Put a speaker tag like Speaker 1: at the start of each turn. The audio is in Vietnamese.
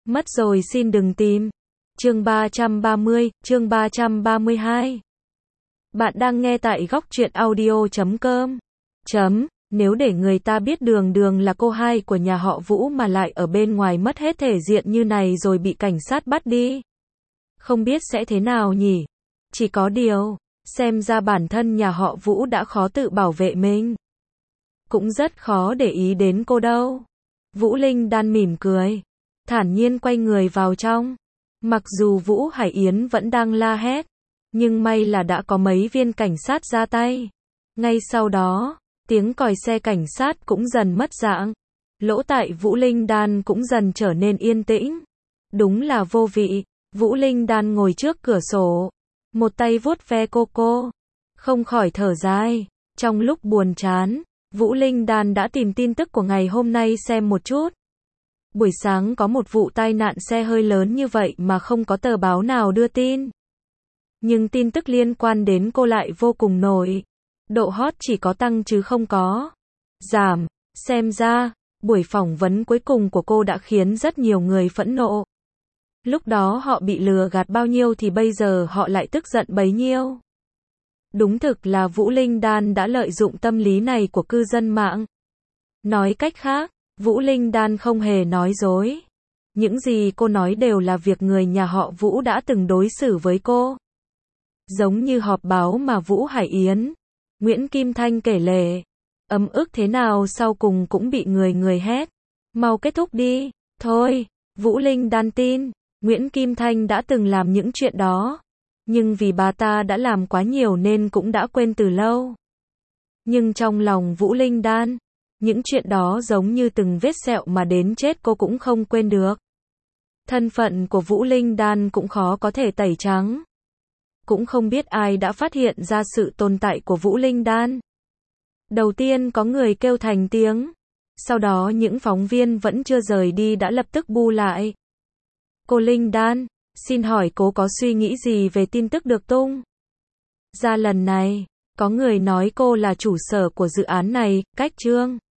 Speaker 1: Mất rồi xin đừng tìm. Chương 330, chương 332. Bạn đang nghe tại góc truyện audio.com. Nếu để người ta biết Đường Đường là cô hai của nhà họ Vũ mà lại ở bên ngoài mất hết thể diện như này rồi bị cảnh sát bắt đi, không biết sẽ thế nào nhỉ? Chỉ có điều, xem ra bản thân nhà họ Vũ đã khó tự bảo vệ mình. Cũng rất khó để ý đến cô đâu. Vũ Linh Đan mỉm cười, thản nhiên quay người vào trong. Mặc dù Vũ Hải Yến vẫn đang la hét, nhưng may là đã có mấy viên cảnh sát ra tay. Ngay sau đó, tiếng còi xe cảnh sát cũng dần mất dạng. Lỗ tai Vũ Linh Đan cũng dần trở nên yên tĩnh. Đúng là vô vị. Vũ Linh Đan ngồi trước cửa sổ, một tay vuốt ve cô, không khỏi thở dài. Trong lúc buồn chán, Vũ Linh Đan đã tìm tin tức của ngày hôm nay xem một chút. Buổi sáng có một vụ tai nạn xe hơi lớn như vậy mà không có tờ báo nào đưa tin. Nhưng tin tức liên quan đến cô lại vô cùng nổi. Độ hot chỉ có tăng chứ không có giảm. Xem ra, buổi phỏng vấn cuối cùng của cô đã khiến rất nhiều người phẫn nộ. Lúc đó họ bị lừa gạt bao nhiêu thì bây giờ họ lại tức giận bấy nhiêu. Đúng thực là Vũ Linh Đan đã lợi dụng tâm lý này của cư dân mạng. Nói cách khác, Vũ Linh Đan không hề nói dối. Những gì cô nói đều là việc người nhà họ Vũ đã từng đối xử với cô. Giống như họp báo mà Vũ Hải Yến, Nguyễn Kim Thanh kể lể. Ấm ức thế nào sau cùng cũng bị người hét. Mau kết thúc đi. Thôi, Vũ Linh Đan tin, Nguyễn Kim Thanh đã từng làm những chuyện đó. Nhưng vì bà ta đã làm quá nhiều nên cũng đã quên từ lâu. Nhưng trong lòng Vũ Linh Đan, những chuyện đó giống như từng vết sẹo mà đến chết cô cũng không quên được. Thân phận của Vũ Linh Đan cũng khó có thể tẩy trắng. Cũng không biết ai đã phát hiện ra sự tồn tại của Vũ Linh Đan. Đầu tiên có người kêu thành tiếng. Sau đó những phóng viên vẫn chưa rời đi đã lập tức bu lại. Cô Linh Đan, xin hỏi cô có suy nghĩ gì về tin tức được tung ra lần này? Có người nói cô là chủ sở của dự án này, cách chương